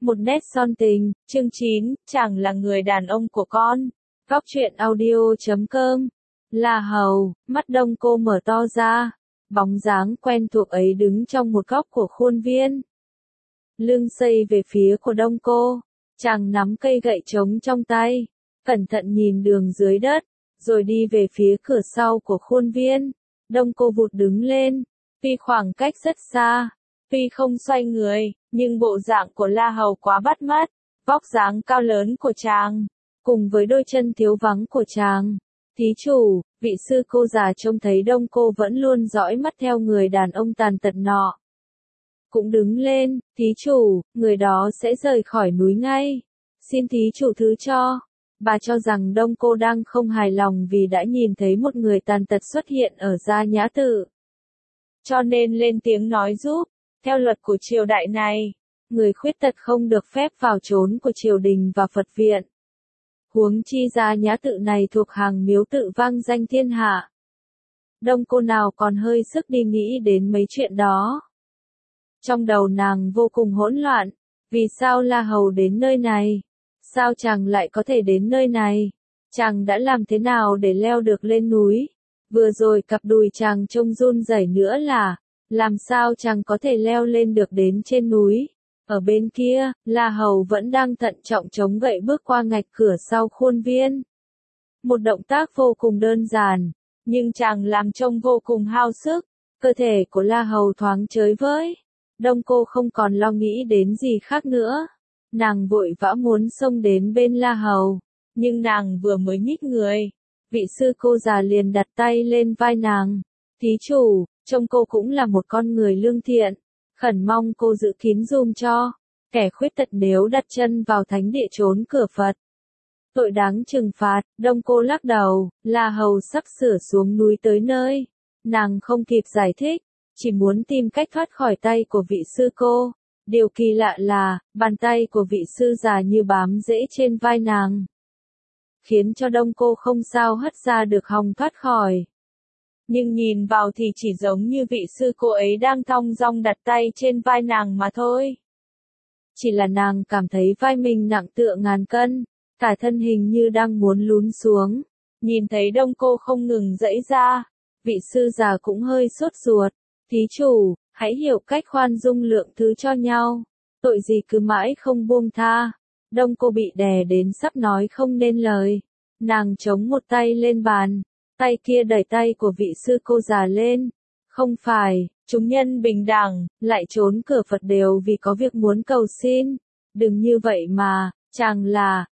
Một nét son tình, chương 9, chàng là người đàn ông của con. Góc truyện audio.com. La Hầu, mắt Đông Cô mở to ra, bóng dáng quen thuộc ấy đứng trong một góc của khuôn viên. Lưng xây về phía của Đông Cô, chàng nắm cây gậy trống trong tay, cẩn thận nhìn đường dưới đất, rồi đi về phía cửa sau của khuôn viên. Đông Cô vụt đứng lên, tuy khoảng cách rất xa, tuy không xoay người, nhưng bộ dạng của La Hầu quá bắt mắt, vóc dáng cao lớn của chàng, cùng với đôi chân thiếu vắng của chàng. Thí chủ, vị sư cô già trông thấy Đông Cô vẫn luôn dõi mắt theo người đàn ông tàn tật nọ. Cũng đứng lên, thí chủ, người đó sẽ rời khỏi núi ngay. Xin thí chủ thứ cho. Bà cho rằng Đông Cô đang không hài lòng vì đã nhìn thấy một người tàn tật xuất hiện ở Gia Nhã Tự. Cho nên lên tiếng nói giúp. Theo luật của triều đại này, người khuyết tật không được phép vào trốn của triều đình và Phật viện. Huống chi Gia Nhã Tự này thuộc hàng miếu tự vang danh thiên hạ. Đông Cô nào còn hơi sức đi nghĩ đến mấy chuyện đó. Trong đầu nàng vô cùng hỗn loạn, vì sao La Hầu đến nơi này? Sao chàng lại có thể đến nơi này? Chàng đã làm thế nào để leo được lên núi? Vừa rồi cặp đùi chàng trông run rẩy nữa là, làm sao chàng có thể leo lên được đến trên núi? Ở bên kia, La Hầu vẫn đang thận trọng chống gậy bước qua ngạch cửa sau khuôn viên. Một động tác vô cùng đơn giản, nhưng chàng làm trông vô cùng hao sức. Cơ thể của La Hầu thoáng chới với. Đông Cô không còn lo nghĩ đến gì khác nữa. Nàng vội vã muốn xông đến bên La Hầu, nhưng nàng vừa mới nhích người, vị sư cô già liền đặt tay lên vai nàng. Thí chủ, trông cô cũng là một con người lương thiện, khẩn mong cô giữ kín giùm cho, kẻ khuyết tật nếu đặt chân vào thánh địa trốn cửa Phật. Tội đáng trừng phạt. Đông Cô lắc đầu, La Hầu sắp sửa xuống núi tới nơi. Nàng không kịp giải thích, chỉ muốn tìm cách thoát khỏi tay của vị sư cô. Điều kỳ lạ là, bàn tay của vị sư già như bám rễ trên vai nàng, khiến cho Đông Cô không sao hất ra được hòng thoát khỏi. Nhưng nhìn vào thì chỉ giống như vị sư cô ấy đang thong dong đặt tay trên vai nàng mà thôi. Chỉ là nàng cảm thấy vai mình nặng tựa ngàn cân, cả thân hình như đang muốn lún xuống. Nhìn thấy Đông Cô không ngừng giãy ra, vị sư già cũng hơi sốt ruột. Thí chủ, hãy hiểu cách khoan dung lượng thứ cho nhau. Tội gì cứ mãi không buông tha. Đông Cô bị đè đến sắp nói không nên lời. Nàng chống một tay lên bàn, tay kia đẩy tay của vị sư cô già lên. Không phải, chúng nhân bình đẳng, lại trốn cửa Phật đều vì có việc muốn cầu xin. Đừng như vậy mà, chàng là,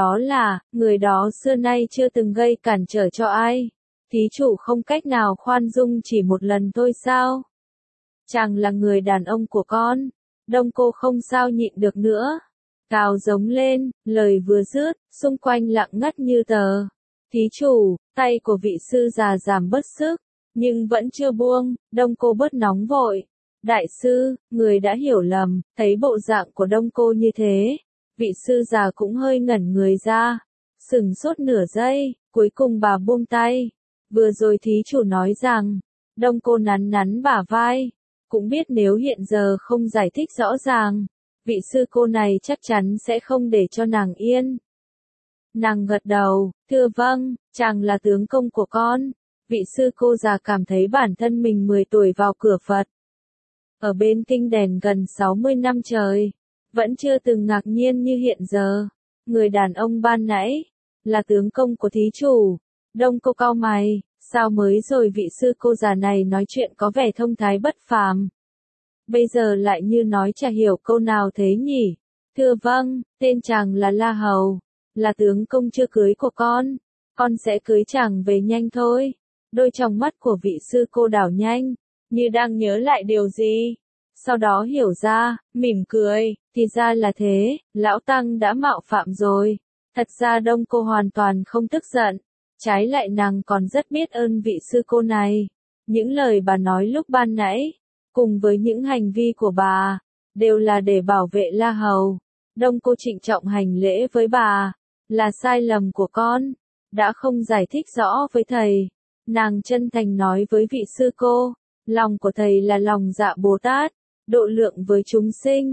người đó xưa nay chưa từng gây cản trở cho ai. Thí chủ không cách nào khoan dung chỉ một lần thôi sao? Chàng là người đàn ông của con. Đông Cô không sao nhịn được nữa, gào giống lên, lời vừa dứt, xung quanh lặng ngắt như tờ. Thí chủ, tay của vị sư già giảm bớt sức, nhưng vẫn chưa buông. Đông Cô bớt nóng vội. Đại sư, người đã hiểu lầm. Thấy bộ dạng của Đông Cô như thế, vị sư già cũng hơi ngẩn người ra, sửng sốt nửa giây, cuối cùng bà buông tay. Vừa rồi thí chủ nói rằng, Đông Cô nắn nắn bả vai, cũng biết nếu hiện giờ không giải thích rõ ràng, vị sư cô này chắc chắn sẽ không để cho nàng yên. Nàng gật đầu, thưa vâng, chàng là tướng công của con. Vị sư cô già cảm thấy bản thân mình 10 tuổi vào cửa Phật, ở bên kinh đèn gần 60 năm trời, vẫn chưa từng ngạc nhiên như hiện giờ. Người đàn ông ban nãy, là tướng công của thí chủ. Đông Cô cau mày, sao mới rồi vị sư cô già này nói chuyện có vẻ thông thái bất phàm. Bây giờ lại như nói chả hiểu câu nào thế nhỉ? Thưa vâng, tên chàng là La Hầu, là tướng công chưa cưới của con sẽ cưới chàng về nhanh thôi. Đôi tròng mắt của vị sư cô đảo nhanh, như đang nhớ lại điều gì. Sau đó hiểu ra, mỉm cười, thì ra là thế, lão tăng đã mạo phạm rồi. Thật ra Đông Cô hoàn toàn không tức giận, trái lại nàng còn rất biết ơn vị sư cô này. Những lời bà nói lúc ban nãy, cùng với những hành vi của bà, đều là để bảo vệ La Hầu. Đông Cô trịnh trọng hành lễ với bà, là sai lầm của con, đã không giải thích rõ với thầy. Nàng chân thành nói với vị sư cô, lòng của thầy là lòng dạ Bồ Tát, độ lượng với chúng sinh,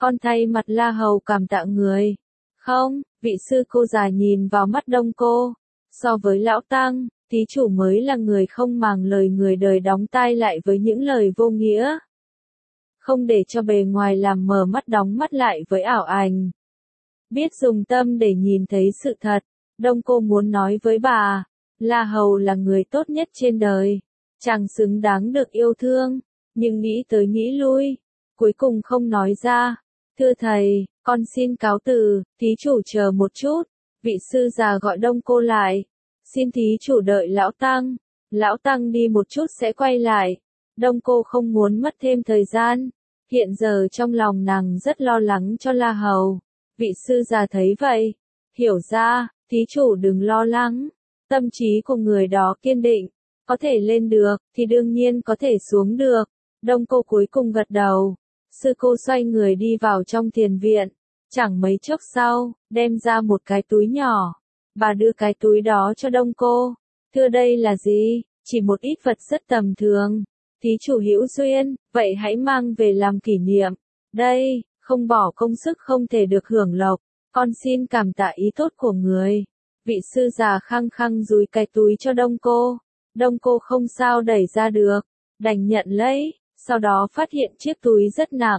Con thay mặt La Hầu cảm tạ người. Không, vị sư cô già nhìn vào mắt Đông Cô. So với lão tăng, thí chủ mới là người không màng lời người đời đóng tai lại với những lời vô nghĩa. Không để cho bề ngoài làm mờ mắt đóng mắt lại với ảo ảnh. Biết dùng tâm để nhìn thấy sự thật, Đông Cô muốn nói với bà, La Hầu là người tốt nhất trên đời. Chàng xứng đáng được yêu thương, nhưng nghĩ tới nghĩ lui, cuối cùng không nói ra. Thưa thầy, con xin cáo từ, thí chủ chờ một chút. Vị sư già gọi Đông Cô lại. Xin thí chủ đợi lão tăng. Lão tăng đi một chút sẽ quay lại. Đông Cô không muốn mất thêm thời gian. Hiện giờ trong lòng nàng rất lo lắng cho La Hầu. Vị sư già thấy vậy, hiểu ra, thí chủ đừng lo lắng. Tâm trí của người đó kiên định, có thể lên được, thì đương nhiên có thể xuống được. Đông Cô cuối cùng gật đầu. Sư cô xoay người đi vào trong thiền viện. Chẳng mấy chốc sau, đem ra một cái túi nhỏ. Bà đưa cái túi đó cho Đông Cô. Thưa đây là gì? Chỉ một ít vật rất tầm thường. Thí chủ hữu duyên, vậy hãy mang về làm kỷ niệm. Đây, không bỏ công sức không thể được hưởng lộc. Con xin cảm tạ ý tốt của người. Vị sư già khăng khăng dúi cái túi cho Đông Cô. Đông Cô không sao đẩy ra được, đành nhận lấy. Sau đó phát hiện chiếc túi rất nặng.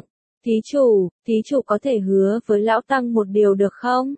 Thí chủ có thể hứa với lão tăng một điều được không?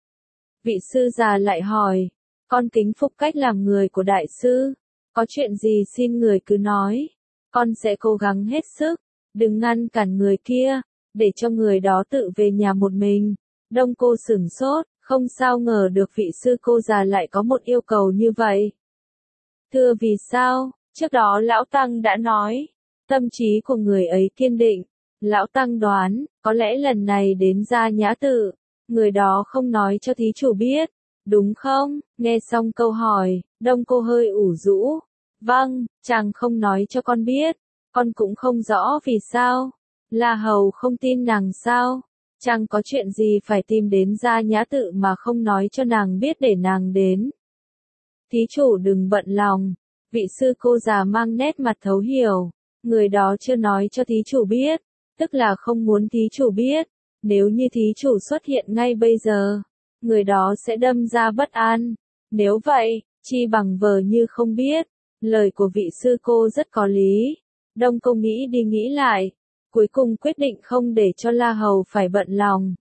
Vị sư già lại hỏi, con kính phục cách làm người của đại sư. Có chuyện gì xin người cứ nói. Con sẽ cố gắng hết sức, đừng ngăn cản người kia, để cho người đó tự về nhà một mình. Đông Cô sửng sốt, không sao ngờ được vị sư cô già lại có một yêu cầu như vậy. Thưa vì sao, trước đó lão tăng đã nói. Tâm trí của người ấy kiên định. Lão tăng đoán, có lẽ lần này đến Gia Nhã Tự, người đó không nói cho thí chủ biết, đúng không? Nghe xong câu hỏi, Đông Cô hơi ủ rũ. Vâng, chàng không nói cho con biết, con cũng không rõ vì sao. La Hầu không tin nàng sao? Chàng có chuyện gì phải tìm đến Gia Nhã Tự mà không nói cho nàng biết để nàng đến? Thí chủ đừng bận lòng, vị sư cô già mang nét mặt thấu hiểu. Người đó chưa nói cho thí chủ biết, tức là không muốn thí chủ biết. Nếu như thí chủ xuất hiện ngay bây giờ, người đó sẽ đâm ra bất an. Nếu vậy, chi bằng vờ như không biết. Lời của vị sư cô rất có lý. Đông Cô nghĩ đi nghĩ lại, cuối cùng quyết định không để cho La Hầu phải bận lòng.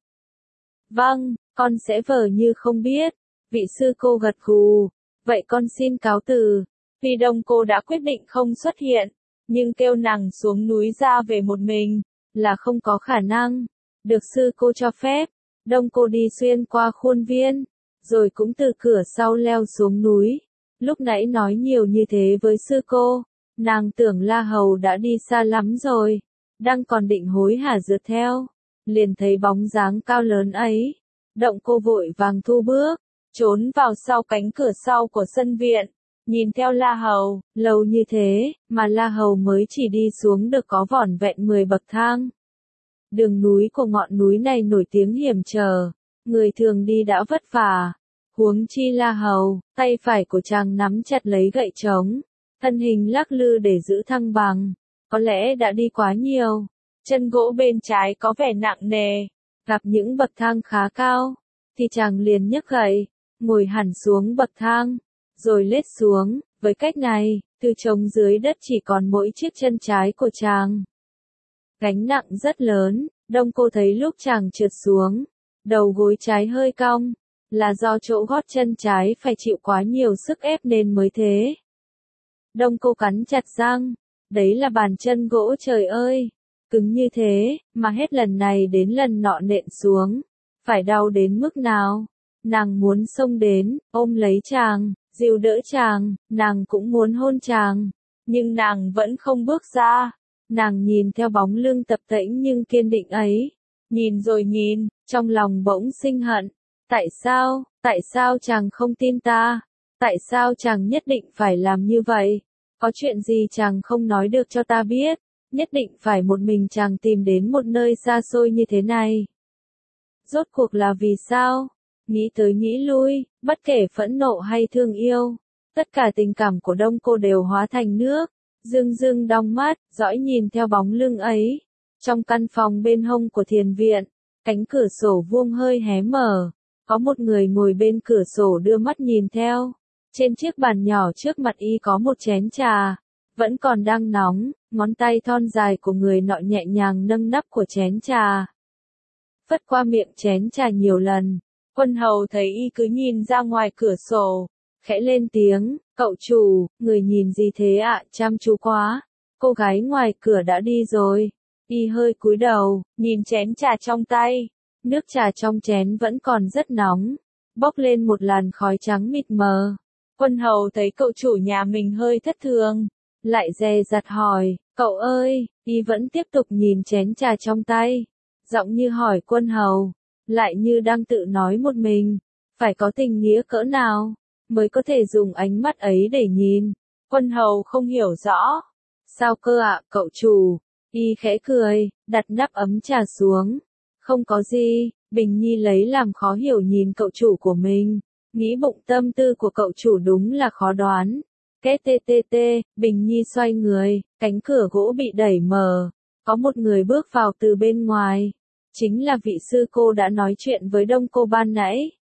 Vâng, con sẽ vờ như không biết. Vị sư cô gật gù. Vậy con xin cáo từ. Vì Đông Cô đã quyết định không xuất hiện, nhưng kêu nàng xuống núi ra về một mình, là không có khả năng. Được sư cô cho phép, Đông Cô đi xuyên qua khuôn viên, rồi cũng từ cửa sau leo xuống núi. Lúc nãy nói nhiều như thế với sư cô, nàng tưởng La Hầu đã đi xa lắm rồi, đang còn định hối hả rượt theo, liền thấy bóng dáng cao lớn ấy. Đông Cô vội vàng thu bước, trốn vào sau cánh cửa sau của sân viện. Nhìn theo La Hầu, lâu như thế, mà La Hầu mới chỉ đi xuống được có vỏn vẹn 10 bậc thang. Đường núi của ngọn núi này nổi tiếng hiểm trở, người thường đi đã vất vả. Huống chi La Hầu, tay phải của chàng nắm chặt lấy gậy trống, thân hình lắc lư để giữ thăng bằng. Có lẽ đã đi quá nhiều, chân gỗ bên trái có vẻ nặng nề, gặp những bậc thang khá cao, thì chàng liền nhấc gậy, ngồi hẳn xuống bậc thang. Rồi lết xuống, với cách này, từ trống dưới đất chỉ còn mỗi chiếc chân trái của chàng. Gánh nặng rất lớn, Đông Cô thấy lúc chàng trượt xuống, đầu gối trái hơi cong, là do chỗ gót chân trái phải chịu quá nhiều sức ép nên mới thế. Đông Cô cắn chặt răng, đấy là bàn chân gỗ trời ơi, cứng như thế, mà hết lần này đến lần nọ nện xuống, phải đau đến mức nào. Nàng muốn xông đến, ôm lấy chàng, dìu đỡ chàng, nàng cũng muốn hôn chàng, nhưng nàng vẫn không bước ra. Nàng nhìn theo bóng lưng tập tễnh nhưng kiên định ấy, nhìn rồi nhìn, trong lòng bỗng sinh hận. Tại sao chàng không tin ta? Tại sao chàng nhất định phải làm như vậy? Có chuyện gì chàng không nói được cho ta biết? Nhất định phải một mình chàng tìm đến một nơi xa xôi như thế này. Rốt cuộc là vì sao? Nghĩ tới nghĩ lui, bất kể phẫn nộ hay thương yêu, tất cả tình cảm của Đông Cô đều hóa thành nước. Dưng dưng đong mắt, dõi nhìn theo bóng lưng ấy. Trong căn phòng bên hông của thiền viện, cánh cửa sổ vuông hơi hé mở, có một người ngồi bên cửa sổ đưa mắt nhìn theo. Trên chiếc bàn nhỏ trước mặt y có một chén trà, vẫn còn đang nóng, ngón tay thon dài của người nọ nhẹ nhàng nâng nắp của chén trà. Phất qua miệng chén trà nhiều lần, Quân hầu thấy y cứ nhìn ra ngoài cửa sổ, khẽ lên tiếng, cậu chủ, người nhìn gì thế ạ, chăm chú quá. Cô gái ngoài cửa đã đi rồi. Y hơi cúi đầu, nhìn chén trà trong tay. Nước trà trong chén vẫn còn rất nóng, bốc lên một làn khói trắng mịt mờ. Quân hầu thấy cậu chủ nhà mình hơi thất thường, lại dè dặt hỏi, cậu ơi, y vẫn tiếp tục nhìn chén trà trong tay. Giọng như hỏi quân hầu, lại như đang tự nói một mình, phải có tình nghĩa cỡ nào, mới có thể dùng ánh mắt ấy để nhìn. Quân hầu không hiểu rõ. Sao cơ ạ, cậu chủ? Y khẽ cười, đặt nắp ấm trà xuống. Không có gì, Bình Nhi lấy làm khó hiểu nhìn cậu chủ của mình. Nghĩ bụng tâm tư của cậu chủ đúng là khó đoán. Két tê tê tê, Bình Nhi xoay người, cánh cửa gỗ bị đẩy mở. Có một người bước vào từ bên ngoài. Chính là vị sư cô đã nói chuyện với Đông cô ban nãy.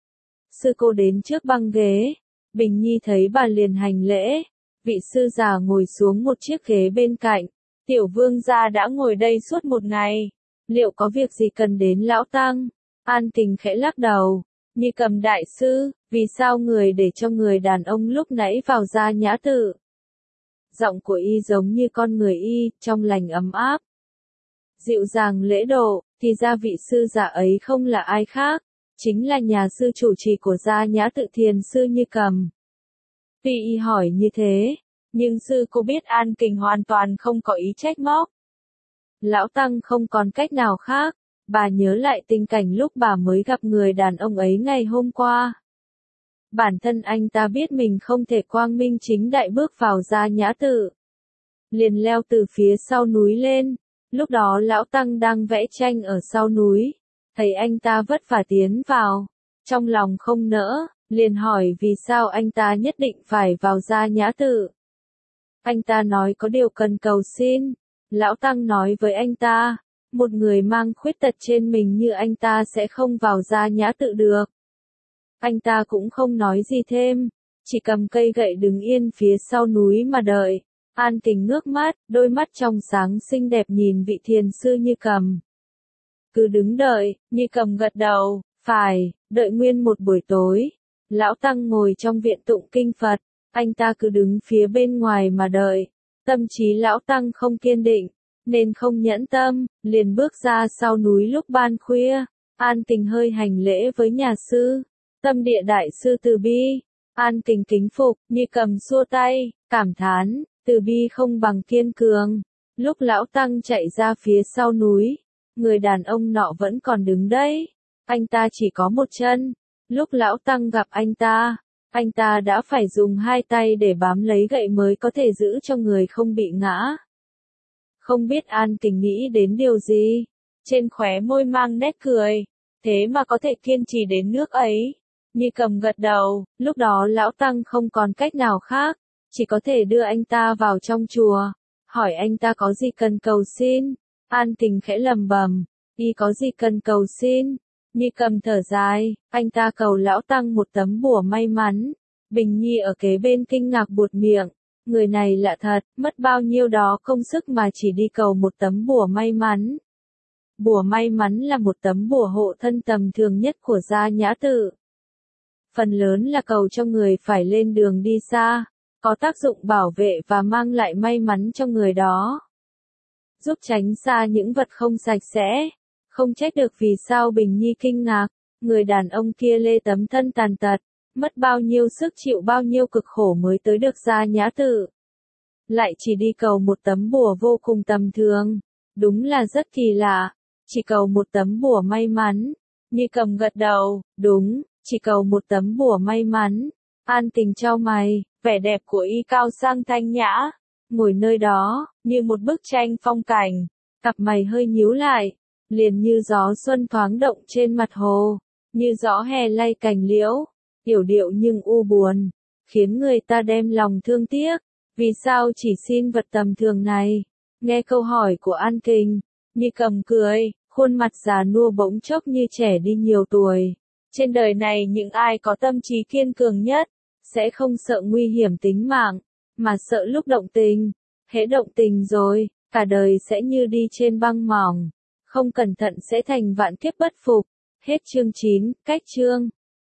Sư cô đến trước băng ghế. Bình Nhi thấy bà liền hành lễ. Vị sư già ngồi xuống một chiếc ghế bên cạnh. Tiểu vương gia đã ngồi đây suốt một ngày. Liệu có việc gì cần đến lão tăng? An Kình khẽ lắc đầu. Như Cầm đại sư, vì sao người để cho người đàn ông lúc nãy vào Gia Nhã Tự? Giọng của y giống như con người y, trong lành ấm áp. Dịu dàng lễ độ, thì ra vị sư giả ấy không là ai khác, chính là nhà sư chủ trì của Gia Nhã Tự Thiền sư Như Cầm. Tuy y hỏi như thế, nhưng sư cô biết An Kình hoàn toàn không có ý trách móc. Lão Tăng không còn cách nào khác, bà nhớ lại tình cảnh lúc bà mới gặp người đàn ông ấy ngày hôm qua. Bản thân anh ta biết mình không thể quang minh chính đại bước vào Gia Nhã Tự. Liền leo từ phía sau núi lên, lúc đó Lão Tăng đang vẽ tranh ở sau núi, thấy anh ta vất vả tiến vào, trong lòng không nỡ, liền hỏi vì sao anh ta nhất định phải vào Gia Nhã Tự. Anh ta nói có điều cần cầu xin. Lão Tăng nói với anh ta, một người mang khuyết tật trên mình như anh ta sẽ không vào Gia Nhã Tự được. Anh ta cũng không nói gì thêm, chỉ cầm cây gậy đứng yên phía sau núi mà đợi. An Kình ngước mắt, đôi mắt trong sáng xinh đẹp nhìn vị thiền sư Như Cầm. Cứ đứng đợi, Như Cầm gật đầu, phải, đợi nguyên một buổi tối. Lão Tăng ngồi trong viện tụng kinh Phật, anh ta cứ đứng phía bên ngoài mà đợi. Tâm trí Lão Tăng không kiên định, nên không nhẫn tâm, liền bước ra sau núi lúc ban khuya. An Kình hơi hành lễ với nhà sư. Tâm địa đại sư từ bi. An Kình kính phục, Như Cầm xua tay, cảm thán, từ bi không bằng kiên cường. Lúc Lão Tăng chạy ra phía sau núi, người đàn ông nọ vẫn còn đứng đấy. Anh ta chỉ có một chân. Lúc Lão Tăng gặp anh ta đã phải dùng hai tay để bám lấy gậy mới có thể giữ cho người không bị ngã. Không biết An Kình nghĩ đến điều gì, trên khóe môi mang nét cười, thế mà có thể kiên trì đến nước ấy. Như Cầm gật đầu, lúc đó Lão Tăng không còn cách nào khác, chỉ có thể đưa anh ta vào trong chùa, hỏi anh ta có gì cần cầu xin. An Kình khẽ lầm bầm, y có gì cần cầu xin. Như Cầm thở dài, anh ta cầu Lão Tăng một tấm bùa may mắn. Bình Nhi ở kế bên kinh ngạc buột miệng, người này lạ thật, mất bao nhiêu đó công sức mà chỉ đi cầu một tấm bùa may mắn. Bùa may mắn là một tấm bùa hộ thân tầm thường nhất của Gia Nhã Tự. Phần lớn là cầu cho người phải lên đường đi xa, có tác dụng bảo vệ và mang lại may mắn cho người đó. Giúp tránh xa những vật không sạch sẽ. Không trách được vì sao Bình Nhi kinh ngạc, người đàn ông kia lê tấm thân tàn tật, mất bao nhiêu sức chịu bao nhiêu cực khổ mới tới được Gia Nhã Tự. Lại chỉ đi cầu một tấm bùa vô cùng tầm thường, đúng là rất kỳ lạ, chỉ cầu một tấm bùa may mắn. Như Cầm gật đầu, đúng, chỉ cầu một tấm bùa may mắn. An Kình chau mày, vẻ đẹp của y cao sang thanh nhã, ngồi nơi đó, như một bức tranh phong cảnh, cặp mày hơi nhíu lại, liền như gió xuân thoáng động trên mặt hồ, như gió hè lay cành liễu, yểu điệu nhưng u buồn, khiến người ta đem lòng thương tiếc. Vì sao chỉ xin vật tầm thường này? Nghe câu hỏi của An Kình, Như Cầm cười, khuôn mặt già nua bỗng chốc như trẻ đi nhiều tuổi. Trên đời này những ai có tâm trí kiên cường nhất, sẽ không sợ nguy hiểm tính mạng, mà sợ lúc động tình. Hễ động tình rồi, cả đời sẽ như đi trên băng mỏng, không cẩn thận sẽ thành vạn kiếp bất phục. Hết chương 9, cách chương.